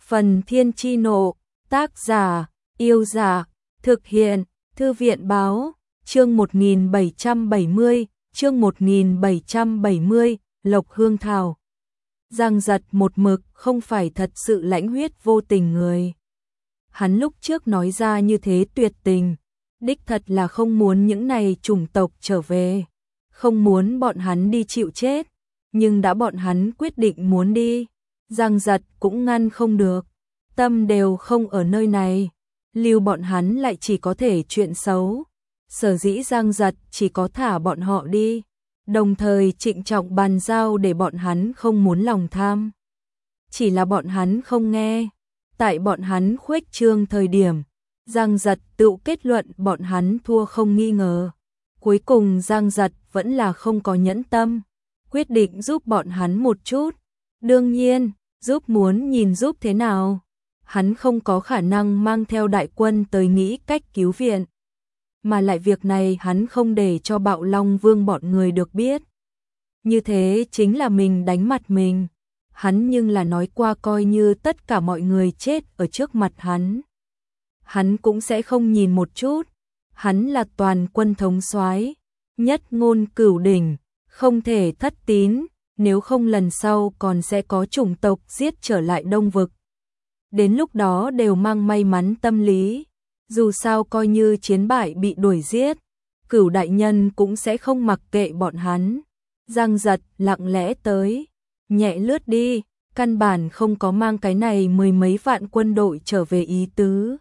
Phần Thiên Chi Nộ, tác giả, Yêu Giả, thực hiện, Thư viện Báo, chương 1770, chương 1770, Lộc Hương Thảo. Giang Giật một mực không phải thật sự lãnh huyết vô tình người. Hắn lúc trước nói ra như thế tuyệt tình, đích thật là không muốn những này chủng tộc trở về, không muốn bọn hắn đi chịu chết, nhưng đã bọn hắn quyết định muốn đi, Giang Giật cũng ngăn không được, tâm đều không ở nơi này, lưu bọn hắn lại chỉ có thể chuyện xấu, sở dĩ Giang Giật chỉ có thả bọn họ đi, đồng thời trịnh trọng bàn giao để bọn hắn không muốn lòng tham. Chỉ là bọn hắn không nghe, tại bọn hắn khuếch trương thời điểm, Giang Giật tự kết luận bọn hắn thua không nghi ngờ. Cuối cùng Giang Giật vẫn là không có nhẫn tâm, quyết định giúp bọn hắn một chút. Đương nhiên, giúp muốn nhìn giúp thế nào. Hắn không có khả năng mang theo đại quân tới nghĩ cách cứu viện. Mà lại việc này hắn không để cho Bạo Long Vương bọn người được biết. Như thế chính là mình đánh mặt mình. Hắn nhưng là nói qua coi như tất cả mọi người chết ở trước mặt hắn cũng sẽ không nhìn một chút. Hắn là toàn quân thống soái, nhất ngôn cửu đỉnh, không thể thất tín, nếu không lần sau còn sẽ có chủng tộc giết trở lại Đông Vực. Đến lúc đó đều mang may mắn tâm lý, dù sao coi như chiến bại bị đuổi giết, Cửu đại nhân cũng sẽ không mặc kệ bọn hắn. Giang Giật lặng lẽ tới, nhẹ lướt đi, căn bản không có mang cái này mười mấy vạn quân đội trở về ý tứ.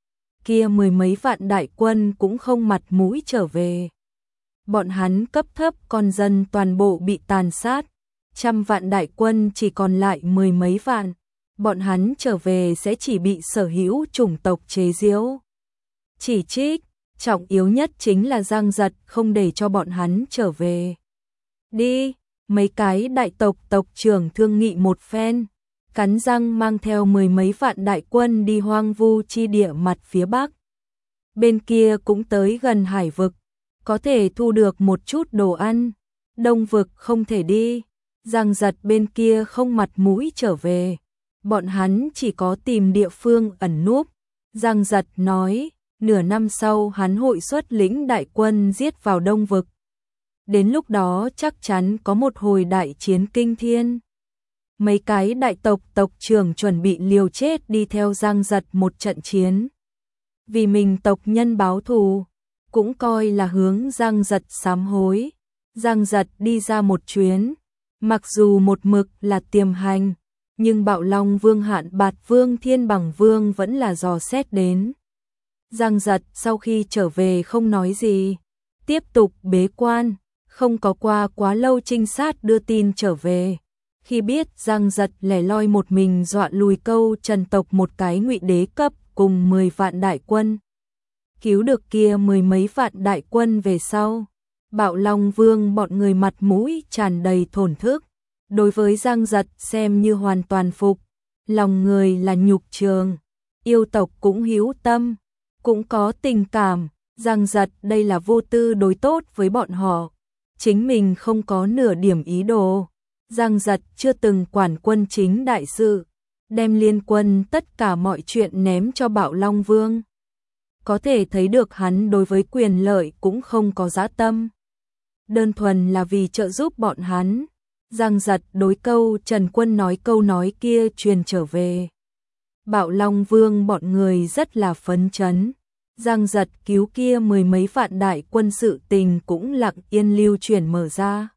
Kia mười mấy vạn đại quân cũng không mặt mũi trở về. Bọn hắn cấp thấp con dân toàn bộ bị tàn sát, trăm vạn đại quân chỉ còn lại mười mấy vạn. Bọn hắn trở về sẽ chỉ bị sở hữu chủng tộc chế giễu, chỉ trích. Trọng yếu nhất chính là Giang Giật không để cho bọn hắn trở về. Đi, mấy cái đại tộc tộc trưởng thương nghị một phen, cắn răng mang theo mười mấy vạn đại quân đi hoang vu chi địa mặt phía bắc. Bên kia cũng tới gần hải vực, có thể thu được một chút đồ ăn. Đông vực không thể đi, Giang Giật bên kia không mặt mũi trở về. Bọn hắn chỉ có tìm địa phương ẩn núp. Giang Giật nói, nửa năm sau hắn hội xuất lĩnh đại quân giết vào Đông Vực. Đến lúc đó chắc chắn có một hồi đại chiến kinh thiên. Mấy cái đại tộc tộc trưởng chuẩn bị liều chết đi theo Giang Giật một trận chiến. Vì mình tộc nhân báo thù, cũng coi là hướng Giang Giật sám hối. Giang Giật đi ra một chuyến, mặc dù một mực là tiềm hành, nhưng Bạo Long Vương Hạn Bạt Vương Thiên Bằng Vương vẫn là dò xét đến. Giang Giật sau khi trở về không nói gì, tiếp tục bế quan, không có qua quá lâu trinh sát đưa tin trở về. Khi biết Giang Giật lẻ loi một mình dọa lùi Câu Trần tộc một cái ngụy đế cấp cùng 10 vạn đại quân, cứu được kia mười mấy vạn đại quân về sau, Bạo Long Vương bọn người mặt mũi tràn đầy thổn thức. Đối với Giang Giật xem như hoàn toàn phục, lòng người là nhục trường, yêu tộc cũng hiếu tâm, cũng có tình cảm. Giang Giật đây là vô tư đối tốt với bọn họ, chính mình không có nửa điểm ý đồ. Giang Giật chưa từng quản quân chính đại sự, đem liên quân tất cả mọi chuyện ném cho Bạo Long Vương. Có thể thấy được hắn đối với quyền lợi cũng không có dã tâm, đơn thuần là vì trợ giúp bọn hắn. Giang Giật đối Câu Trần Quân nói câu nói kia truyền trở về. Bạo Long Vương bọn người rất là phấn chấn. Giang Giật cứu kia mười mấy vạn đại quân sự tình cũng lặng yên lưu truyền mở ra.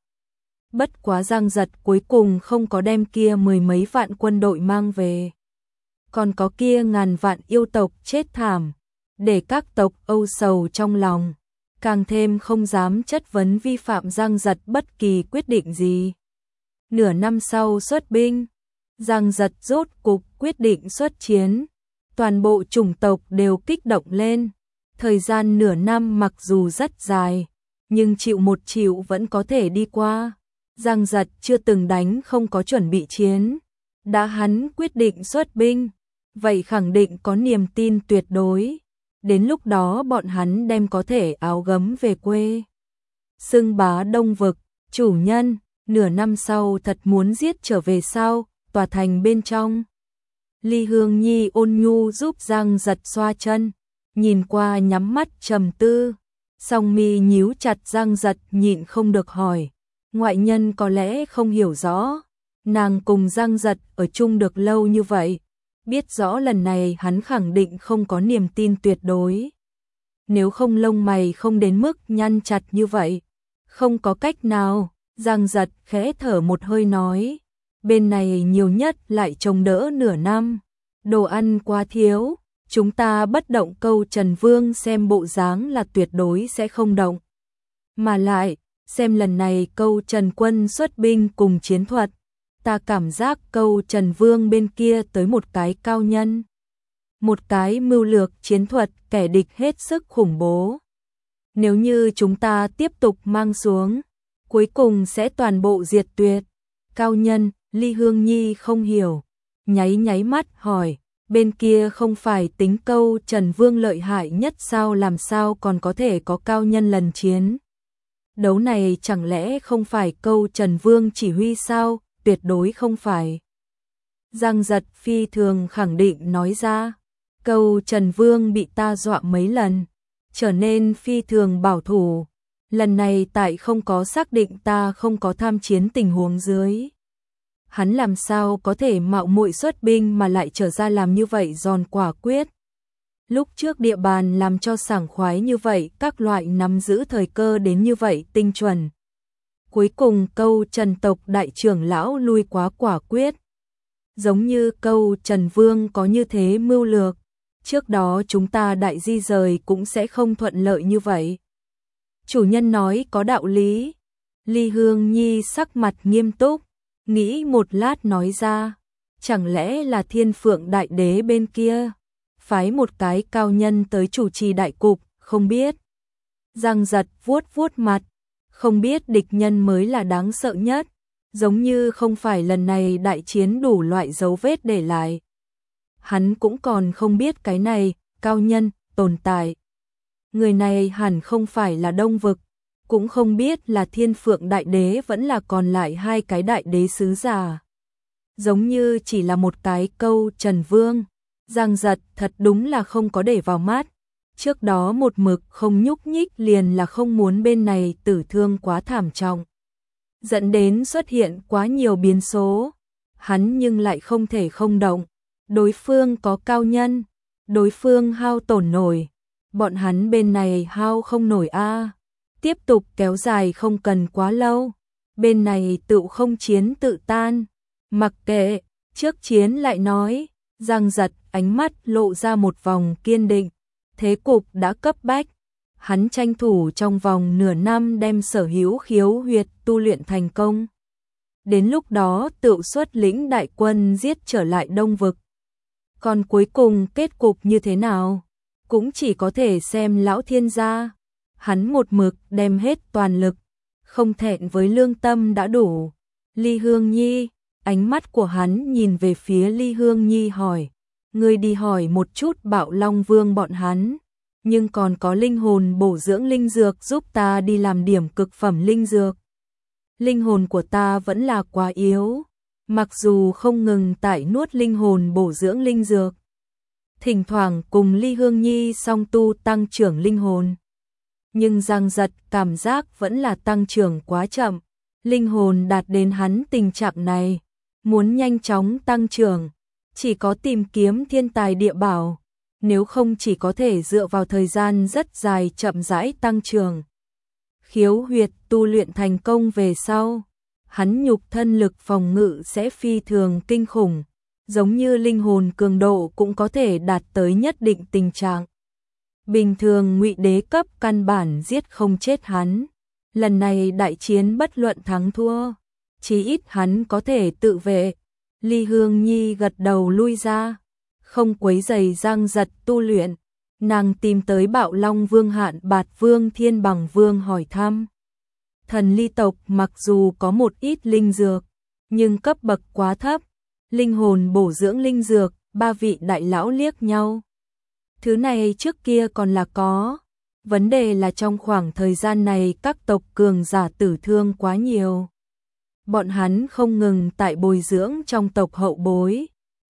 Bất quá Giang Giật cuối cùng không có đem kia mười mấy vạn quân đội mang về. Còn có kia ngàn vạn yêu tộc chết thảm, để các tộc âu sầu trong lòng, càng thêm không dám chất vấn vi phạm Giang Giật bất kỳ quyết định gì. Nửa năm sau xuất binh, Giang Giật rốt cục quyết định xuất chiến. Toàn bộ chủng tộc đều kích động lên. Thời gian nửa năm mặc dù rất dài, nhưng chịu một chịu vẫn có thể đi qua. Giang Giật chưa từng đánh không có chuẩn bị chiến. Đã hắn quyết định xuất binh, vậy khẳng định có niềm tin tuyệt đối. Đến lúc đó bọn hắn đem có thể áo gấm về quê. Xưng bá Đông Vực, chủ nhân. Nửa năm sau thật muốn giết trở về sao? Tòa thành bên trong Ly Hương Nhi ôn nhu giúp Giang Giật xoa chân, nhìn qua nhắm mắt trầm tư, song mi nhíu chặt. Giang Giật nhịn không được hỏi, ngoại nhân có lẽ không hiểu rõ, nàng cùng Giang Giật ở chung được lâu như vậy, biết rõ lần này hắn khẳng định không có niềm tin tuyệt đối. Nếu không lông mày không đến mức nhăn chặt như vậy. Không có cách nào, Giang Giật khẽ thở một hơi nói, bên này nhiều nhất lại trông đỡ nửa năm, đồ ăn quá thiếu, chúng ta bất động. Câu Trần Vương xem bộ dáng là tuyệt đối sẽ không động. Mà lại, xem lần này Câu Trần Quân xuất binh cùng chiến thuật, ta cảm giác Câu Trần Vương bên kia tới một cái cao nhân, một cái mưu lược chiến thuật, kẻ địch hết sức khủng bố. Nếu như chúng ta tiếp tục mang xuống, cuối cùng sẽ toàn bộ diệt tuyệt. Cao nhân, Ly Hương Nhi không hiểu, nháy mắt hỏi, bên kia không phải tính Câu Trần Vương lợi hại nhất sao, làm sao còn có thể có cao nhân lần chiến đấu này, chẳng lẽ không phải Câu Trần Vương chỉ huy sao? Tuyệt đối không phải. Giang Giật phi thường khẳng định nói ra, Câu Trần Vương bị ta dọa mấy lần, trở nên phi thường bảo thủ. Lần này tại không có xác định ta không có tham chiến tình huống dưới, hắn làm sao có thể mạo muội xuất binh mà lại trở ra làm như vậy giòn quả quyết. Lúc trước địa bàn làm cho sảng khoái như vậy, các loại nắm giữ thời cơ đến như vậy tinh chuẩn. Cuối cùng Câu Trần tộc đại trưởng lão lui quá quả quyết. Giống như Câu Trần Vương có như thế mưu lược, trước đó chúng ta đại di rời cũng sẽ không thuận lợi như vậy. Chủ nhân nói có đạo lý. Ly Hương Nhi sắc mặt nghiêm túc, nghĩ một lát nói ra, chẳng lẽ là Thiên Phượng Đại Đế bên kia phái một cái cao nhân tới chủ trì đại cục, không biết. Giang Giật vuốt mặt, không biết địch nhân mới là đáng sợ nhất, giống như không phải lần này đại chiến đủ loại dấu vết để lại. Hắn cũng còn không biết cái này, cao nhân, tồn tại. Người này hẳn không phải là Đông Vực, cũng không biết là Thiên Phượng Đại Đế vẫn là còn lại hai cái đại đế sứ giả. Giống như chỉ là một cái Câu Trần Vương. Giang Giật thật đúng là không có để vào mắt. Trước đó một mực không nhúc nhích liền là không muốn bên này tử thương quá thảm trọng, dẫn đến xuất hiện quá nhiều biến số. Hắn nhưng lại không thể không động. Đối phương có cao nhân, đối phương hao tổn nổi, bọn hắn bên này hao không nổi a. Tiếp tục kéo dài không cần quá lâu, bên này tự không chiến tự tan. Mặc kệ, trước chiến lại nói. Giang Giật ánh mắt lộ ra một vòng kiên định, thế cục đã cấp bách, hắn tranh thủ trong vòng nửa năm đem sở hữu khiếu huyệt tu luyện thành công. Đến lúc đó tự xuất lĩnh đại quân giết trở lại Đông Vực. Còn cuối cùng kết cục như thế nào, cũng chỉ có thể xem lão thiên gia. Hắn một mực đem hết toàn lực, không thẹn với lương tâm đã đủ. Ly Hương Nhi, ánh mắt của hắn nhìn về phía Ly Hương Nhi hỏi, ngươi đi hỏi một chút Bạo Long Vương bọn hắn, nhưng còn có linh hồn bổ dưỡng linh dược giúp ta đi làm điểm cực phẩm linh dược. Linh hồn của ta vẫn là quá yếu, mặc dù không ngừng tại nuốt linh hồn bổ dưỡng linh dược, thỉnh thoảng cùng Ly Hương Nhi song tu tăng trưởng linh hồn, nhưng Giang Giật cảm giác vẫn là tăng trưởng quá chậm. Linh hồn đạt đến hắn tình trạng này, muốn nhanh chóng tăng trưởng, chỉ có tìm kiếm thiên tài địa bảo, nếu không chỉ có thể dựa vào thời gian rất dài chậm rãi tăng trưởng. Khiếu huyệt tu luyện thành công về sau, hắn nhục thân lực phòng ngự sẽ phi thường kinh khủng, giống như linh hồn cường độ cũng có thể đạt tới nhất định tình trạng. Bình thường Ngụy Đế cấp căn bản giết không chết hắn. Lần này đại chiến bất luận thắng thua, chí ít hắn có thể tự vệ. Ly Hương Nhi gật đầu lui ra, không quấy rầy Giang Giật tu luyện. Nàng tìm tới Bạo Long Vương Hạn Bạt Vương Thiên Bằng Vương hỏi thăm. Thần Ly tộc mặc dù có một ít linh dược, nhưng cấp bậc quá thấp. Linh hồn bổ dưỡng linh dược, ba vị đại lão liếc nhau. Thứ này trước kia còn là có. Vấn đề là trong khoảng thời gian này các tộc cường giả tử thương quá nhiều. Bọn hắn không ngừng tại bồi dưỡng trong tộc hậu bối,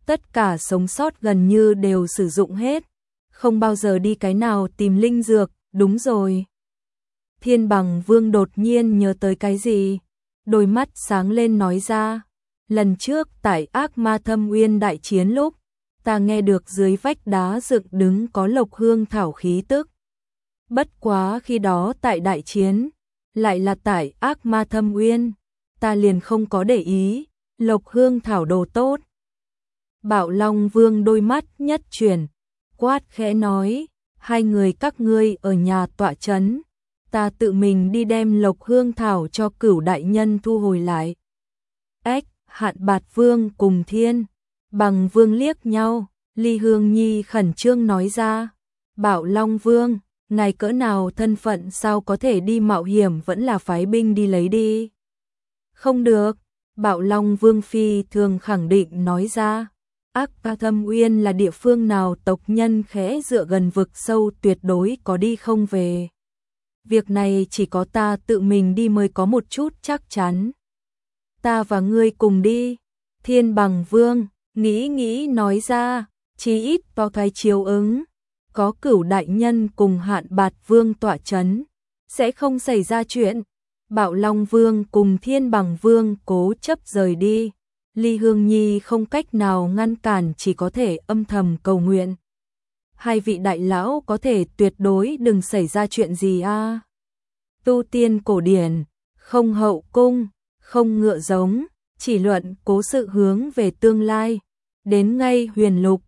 tất cả sống sót gần như đều sử dụng hết, không bao giờ đi cái nào tìm linh dược, đúng rồi. Thiên Bằng Vương đột nhiên nhớ tới cái gì, đôi mắt sáng lên nói ra, lần trước tại Ác Ma Thâm Uyên đại chiến lúc, ta nghe được dưới vách đá dựng đứng có Lộc Hương thảo khí tức. Bất quá khi đó tại đại chiến, lại là tại Ác Ma Thâm Uyên, ta liền không có để ý, Lộc Hương thảo đồ tốt. Bạo Long Vương đôi mắt nhất chuyển, quát khẽ nói, hai người các ngươi ở nhà tọa trấn, ta tự mình đi đem Lộc Hương thảo cho Cửu đại nhân thu hồi lại. Ếch, Hạn Bạt Vương cùng Thiên Bằng Vương liếc nhau, Ly Hương Nhi khẩn trương nói ra, Bạo Long Vương, ngài cỡ nào thân phận sao có thể đi mạo hiểm, vẫn là phái binh đi lấy đi. Không được, Bạo Long Vương phi thường khẳng định nói ra, Ác Ma Thâm Uyên là địa phương nào tộc nhân khẽ dựa gần vực sâu tuyệt đối có đi không về. Việc này chỉ có ta tự mình đi mới có một chút chắc chắn. Ta và ngươi cùng đi. Thiên Bằng Vương nghĩ nói ra, chí ít vào cái chiếu ứng, có Cửu đại nhân cùng Hạn Bạt Vương tọa trấn, sẽ không xảy ra chuyện. Bạo Long Vương cùng Thiên Bằng Vương cố chấp rời đi, Ly Hương Nhi không cách nào ngăn cản, chỉ có thể âm thầm cầu nguyện. Hai vị đại lão có thể tuyệt đối đừng xảy ra chuyện gì a. Tu tiên cổ điển, không hậu cung, không ngựa giống, chỉ luận cố sự hướng về tương lai. Đến ngay Huyền Lục,